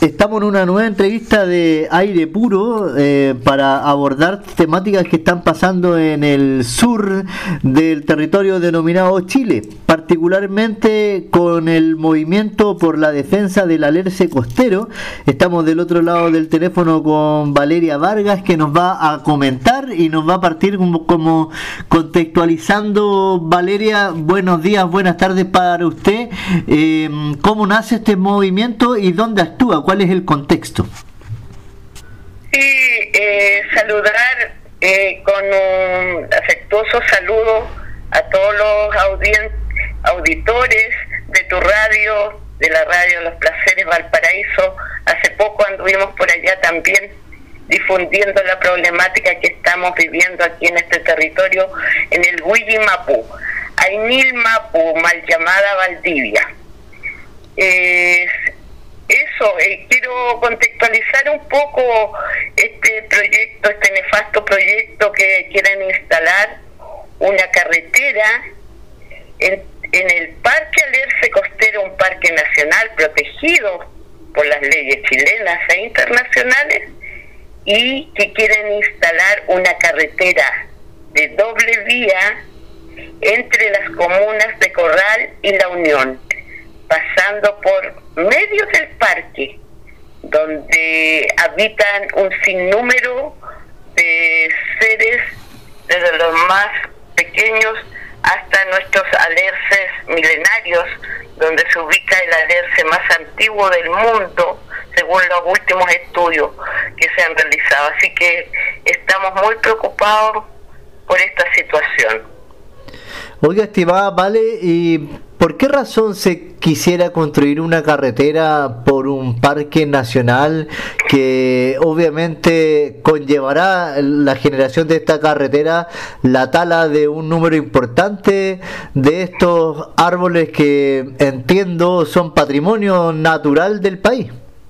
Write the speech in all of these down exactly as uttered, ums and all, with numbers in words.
Estamos en una nueva entrevista de Aire Puro eh, para abordar temáticas que están pasando en el sur del territorio denominado Chile, particularmente con el movimiento por la defensa del alerce costero. Estamos del otro lado del teléfono con Valeria Vargas, que nos va a comentar y nos va a partir como, como contextualizando. Valeria, buenos días, buenas tardes para usted. Eh, ¿Cómo nace este movimiento y dónde actúa? ¿Cuál es el contexto? Sí, eh, saludar eh, con un afectuoso saludo a todos los audien- auditores de tu radio, de la radio Los Placeres Valparaíso. Hace poco anduvimos por allá también difundiendo la problemática que estamos viviendo aquí en este territorio, en el Huillimapú, Ainil Mapú, mal llamada Valdivia. Eh, Eso, eh, quiero contextualizar un poco este proyecto, este nefasto proyecto que quieren instalar una carretera en, en el Parque Alerce Costero, un parque nacional protegido por las leyes chilenas e internacionales, y que quieren instalar una carretera de doble vía entre las comunas de Corral y La Unión, pasando por medio del parque, donde habitan un sinnúmero de seres, desde los más pequeños hasta nuestros alerces milenarios, donde se ubica el alerce más antiguo del mundo, según los últimos estudios que se han realizado. Así que estamos muy preocupados por esta situación. Oiga, estimada Vale, ¿y por qué razón se quisiera construir una carretera por un parque nacional que obviamente conllevará la generación de esta carretera la tala de un número importante de estos árboles que entiendo son patrimonio natural del país?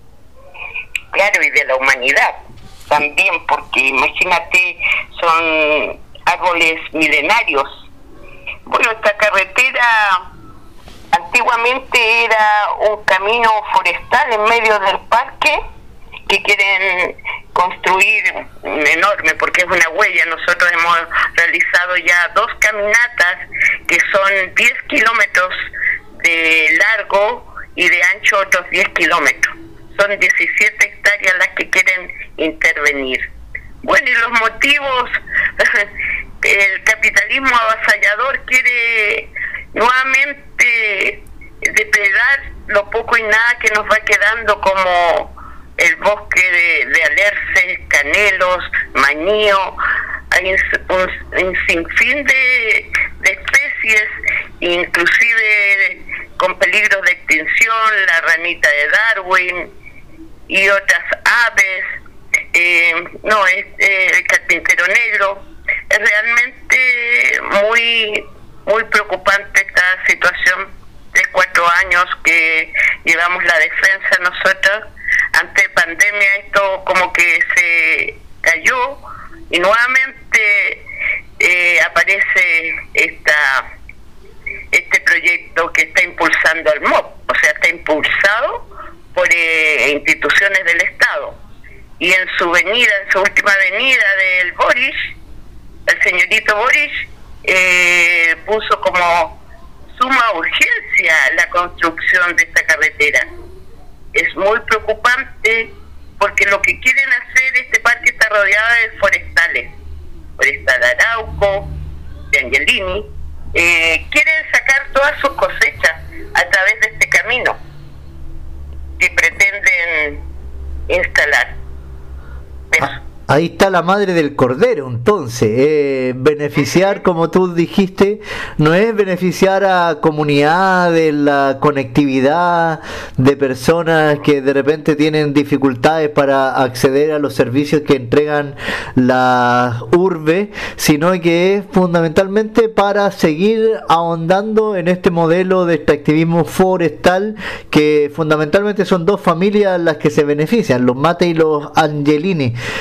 Claro, y de la humanidad también, porque imagínate, son árboles milenarios. Bueno, esta carretera antiguamente era un camino forestal en medio del parque que quieren construir enorme, porque es una huella. Nosotros hemos realizado ya dos caminatas que son diez kilómetros de largo y de ancho otros diez kilómetros. Son diecisiete hectáreas las que quieren intervenir. Bueno, y los motivos, el capitalismo avasallador quiere nuevamente depredar lo poco y nada que nos va quedando, como el bosque de, de alerces, canelos, mañío. Hay un, un sinfín de, de especies, inclusive con peligros de extinción, la ranita de Darwin y otras aves. Eh, no, es eh, el carpintero negro. Es realmente muy muy preocupante esta situación. Tres, cuatro años que llevamos la defensa nosotros. Ante pandemia esto como que se cayó y nuevamente eh, aparece esta este proyecto que está impulsando el M O B, o sea, está impulsado por eh, instituciones del Estado. Y en su venida, en su última venida del Boris, el señorito Boris eh, puso como suma urgencia la construcción de esta carretera. Es muy preocupante porque lo que quieren hacer, este parque está rodeado de forestales, Forestal Arauco, de Angelini, eh, quieren sacar todas sus cosechas a través de este camino que pretenden instalar. Ah, ahí está la madre del cordero, entonces. Eh, beneficiar, como tú dijiste, no es beneficiar a comunidades, la conectividad de personas que de repente tienen dificultades para acceder a los servicios que entregan las urbes, sino que es fundamentalmente para seguir ahondando en este modelo de extractivismo forestal, que fundamentalmente son dos familias las que se benefician, los Mate y los Angelini. Oiga,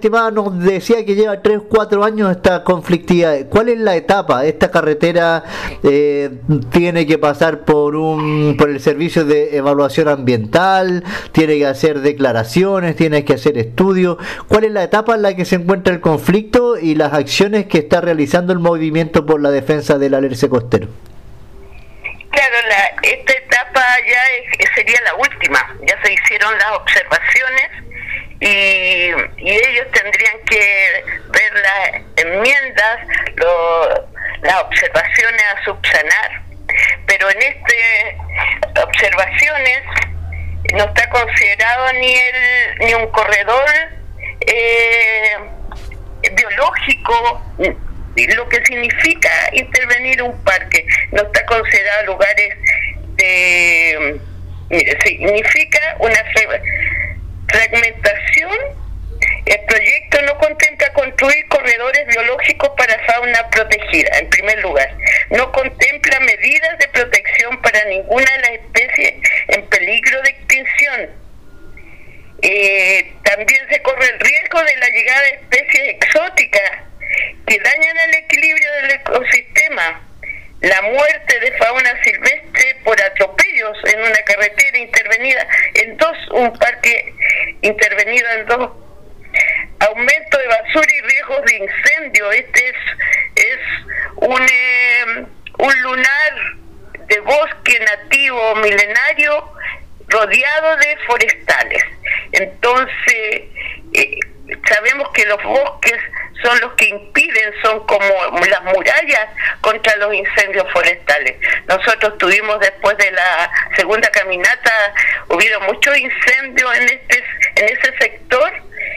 estimada, nos decía que lleva tres, cuatro años esta conflictividad. ¿Cuál es la etapa? ¿Esta carretera eh, tiene que pasar por un por el servicio de evaluación ambiental? ¿Tiene que hacer declaraciones? ¿Tiene que hacer estudios? ¿Cuál es la etapa en la que se encuentra el conflicto y las acciones que está realizando el movimiento por la defensa del alerce costero? Claro, la, esta etapa ya es, sería la última. Ya se hicieron las observaciones y, y ellos tendrían que ver las enmiendas, lo, las observaciones a subsanar. Pero en estas observaciones no está considerado ni el ni un corredor eh, biológico, lo que significa intervenir un parque. No está considerado lugares de... Mire, significa una fragmentación. El proyecto no contempla construir corredores biológicos para fauna protegida, en primer lugar. No contempla medidas de protección para ninguna de las especies en peligro de extinción. Eh, también se corre el riesgo de la llegada de especies exóticas que dañan el equilibrio del ecosistema. La muerte de fauna silvestre por atropellos en una carretera intervenida en dos, un parque intervenido en dos. Aumento de basura y riesgos de incendio. Este es, es un, eh, un lunar de bosque nativo milenario rodeado de forestales. Entonces, eh, sabemos que los bosques son los que impiden, son como las murallas contra los incendios forestales. Nosotros tuvimos, después de la segunda caminata, hubieron muchos incendios en este en ese sector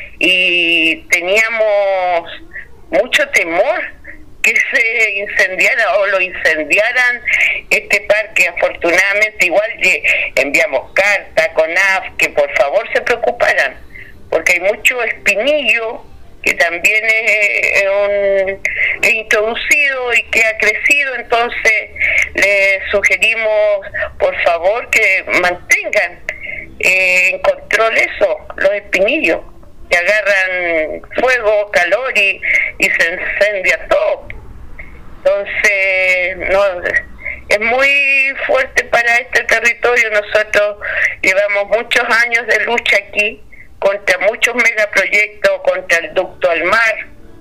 y teníamos mucho temor que se incendiara o lo incendiaran este parque. Afortunadamente igual enviamos carta con A F que por favor se preocuparan, porque hay mucho espinillo que también es, un, es introducido y que ha crecido. Entonces le sugerimos por favor que mantengan eh, en control eso, los espinillos que agarran fuego, calor y, y se incendia todo. Entonces no, es muy fuerte para este territorio. Nosotros llevamos muchos años de lucha aquí contra muchos megaproyectos, contra el ducto al mar,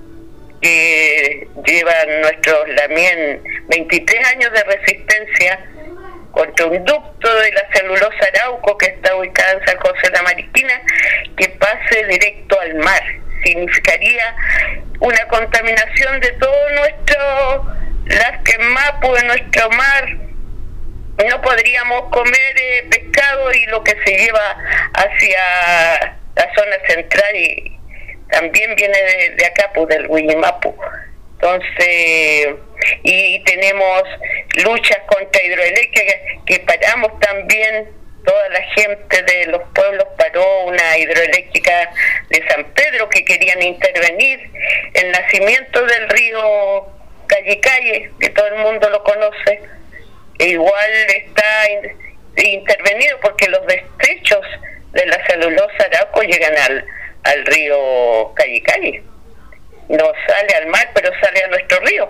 que llevan nuestros Lamien veintitrés años de resistencia, contra un ducto de la celulosa Arauco que está ubicada en San José de la Mariquina, que pase directo al mar. Significaría una contaminación de todo nuestro Lasquemapu, de nuestro mar. No podríamos comer eh, pescado y lo que se lleva hacia la zona central y también viene de, de acá, pues del Huillimapu. Entonces, y tenemos luchas contra hidroeléctricas que paramos también. Toda la gente de los pueblos paró una hidroeléctrica de San Pedro que querían intervenir. El nacimiento del río Callicalle, que todo el mundo lo conoce, e igual está in, intervenido porque los desechos de la celulosa Arauco llegan al, al río Callicalle. No sale al mar, pero sale a nuestro río.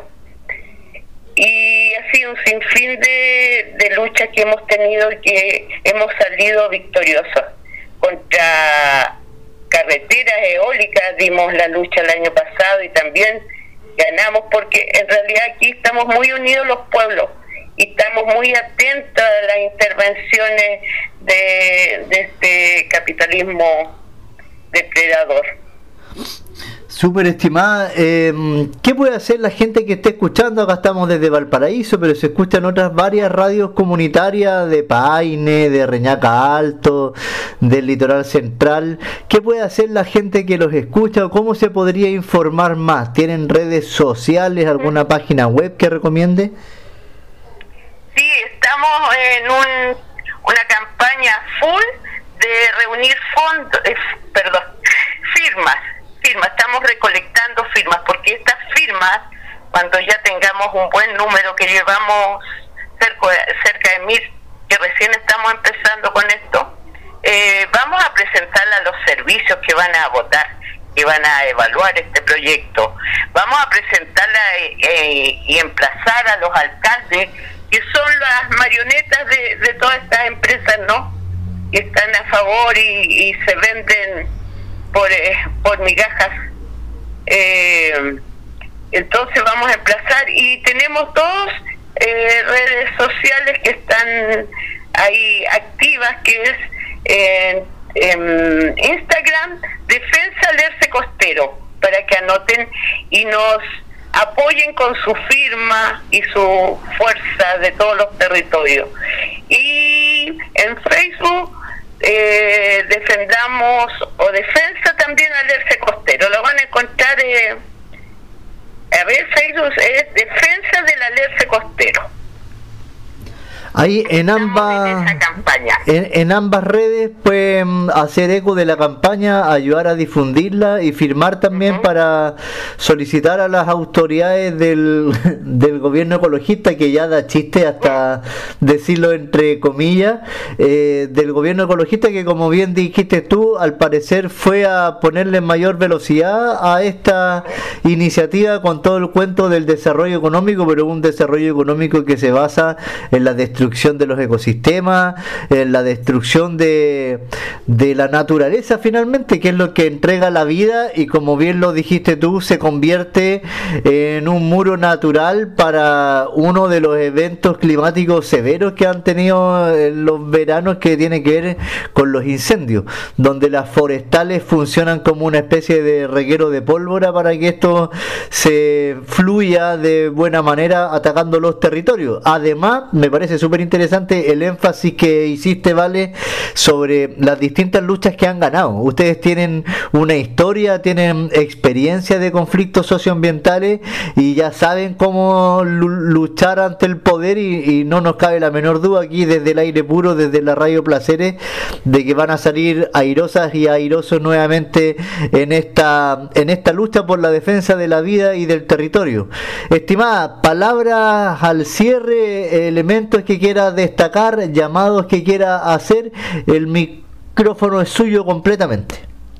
Y ha sido un sinfín de, de luchas que hemos tenido y que hemos salido victoriosos. Contra carreteras eólicas dimos la lucha el año pasado y también ganamos, porque en realidad aquí estamos muy unidos los pueblos y estamos muy atentos a las intervenciones de, de este capitalismo depredador. Súper estimada, eh, ¿qué puede hacer la gente que esté escuchando? Acá estamos desde Valparaíso, pero se escuchan otras varias radios comunitarias de Paine, de Reñaca Alto, del Litoral Central. ¿Qué puede hacer la gente que los escucha o cómo se podría informar más? ¿Tienen redes sociales, alguna página web que recomiende? Sí, estamos en un, una campaña full de reunir fondos, eh, perdón, firmas. firmas, estamos recolectando firmas, porque estas firmas, cuando ya tengamos un buen número, que llevamos cerca, cerca de mil, que recién estamos empezando con esto, eh, vamos a presentarle a los servicios que van a votar, que que van a evaluar este proyecto. Vamos a presentarla eh, eh, y emplazar a los alcaldes, que son las marionetas de, de todas estas empresas, ¿no?, que están a favor y, y se venden por, eh, por migajas. Eh, entonces vamos a emplazar, y tenemos dos eh, redes sociales que están ahí activas, que es eh, en Instagram, Defensa Alerce Costero, para que anoten y nos apoyen con su firma y su fuerza de todos los territorios. Y en Facebook eh, defendamos, o Defensa también Alerce Costero, lo van a encontrar, eh, a ver, Facebook es Defensa del Alerce Costero. Ahí en ambas, en, en ambas redes pueden hacer eco de la campaña, ayudar a difundirla y firmar también, uh-huh, para solicitar a las autoridades del, del gobierno ecologista, que ya da chiste hasta decirlo entre comillas, eh, del gobierno ecologista, que, como bien dijiste tú, al parecer fue a ponerle mayor velocidad a esta iniciativa con todo el cuento del desarrollo económico, pero un desarrollo económico que se basa en la destrucción de los ecosistemas, en la destrucción de, de la naturaleza finalmente, que es lo que entrega la vida, y como bien lo dijiste tú, se convierte en un muro natural para uno de los eventos climáticos severos que han tenido en los veranos, que tiene que ver con los incendios, donde las forestales funcionan como una especie de reguero de pólvora para que esto se fluya de buena manera atacando los territorios. Además, me parece súper interesante el énfasis que hiciste, Vale, sobre las distintas luchas que han ganado. Ustedes tienen una historia, tienen experiencia de conflictos socioambientales y ya saben cómo luchar ante el poder, y, y no nos cabe la menor duda aquí desde el aire puro, desde la Radio Placeres, de que van a salir airosas y airosos nuevamente en esta, en esta lucha por la defensa de la vida y del territorio. Estimada, palabras al cierre, elementos que quiera destacar, llamados que quiera hacer, el micrófono es suyo completamente.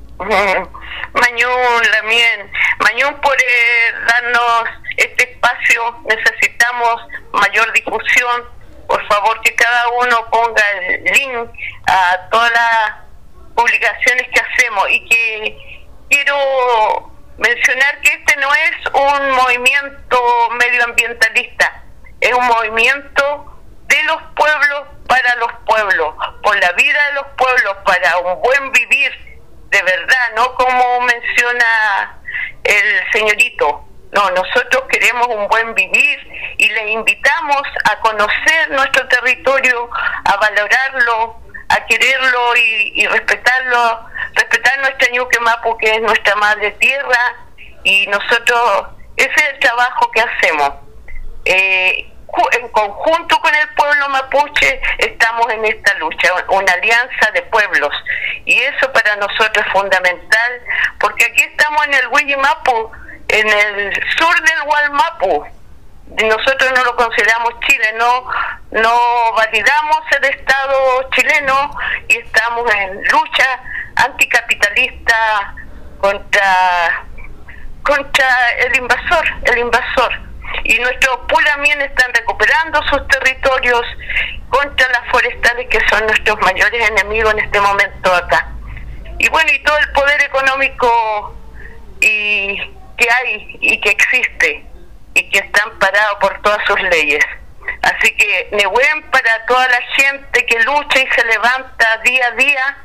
Mañún, Lamien, Mañún, por eh, darnos este espacio. Necesitamos mayor difusión. Por favor, que cada uno ponga el link a todas las publicaciones que hacemos, y que quiero mencionar que este no es un movimiento medioambientalista, es un movimiento de los pueblos para los pueblos, por la vida de los pueblos, para un buen vivir de verdad, no como menciona el señorito. No, nosotros queremos un buen vivir y les invitamos a conocer nuestro territorio, a valorarlo, a quererlo y, y respetarlo, respetar nuestra Ñuque Mapu, que es nuestra madre tierra, y nosotros, ese es el trabajo que hacemos. Eh, en conjunto con el pueblo mapuche estamos en esta lucha, una alianza de pueblos, y eso para nosotros es fundamental, porque aquí estamos en el Huillimapu, en el sur del Gualmapu. Nosotros no lo consideramos Chile, no, no validamos el Estado chileno, y estamos en lucha anticapitalista contra contra el invasor, el invasor. Y nuestros pulamien están recuperando sus territorios contra las forestales, que son nuestros mayores enemigos en este momento acá. Y bueno, y todo el poder económico y que hay y que existe y que está amparado por todas sus leyes. Así que Nehuen para toda la gente que lucha y se levanta día a día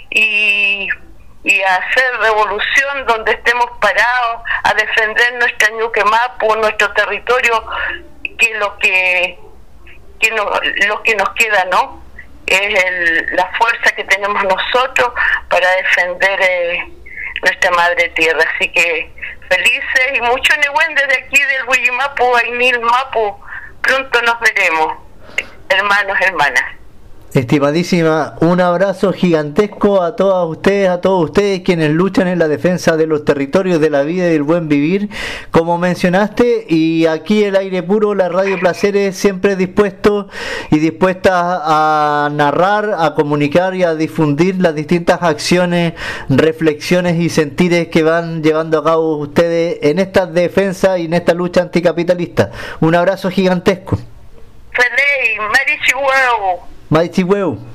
y y a hacer revolución donde estemos parados, a defender nuestra Ñuque Mapu, nuestro territorio, que lo que, que no, lo que nos queda, ¿no? Es el, la fuerza que tenemos nosotros para defender eh, nuestra madre tierra. Así que felices y mucho Nehuen desde aquí del Huillimapu, Ainil Mapu. Pronto nos veremos, hermanos, hermanas. Estimadísima, un abrazo gigantesco a todas ustedes, a todos ustedes quienes luchan en la defensa de los territorios, de la vida y del buen vivir, como mencionaste, y aquí el Aire Puro, la Radio Placeres, siempre dispuesto y dispuesta a narrar, a comunicar y a difundir las distintas acciones, reflexiones y sentires que van llevando a cabo ustedes en esta defensa y en esta lucha anticapitalista. Un abrazo gigantesco. Feliz, Marichihueu. Marichihueu.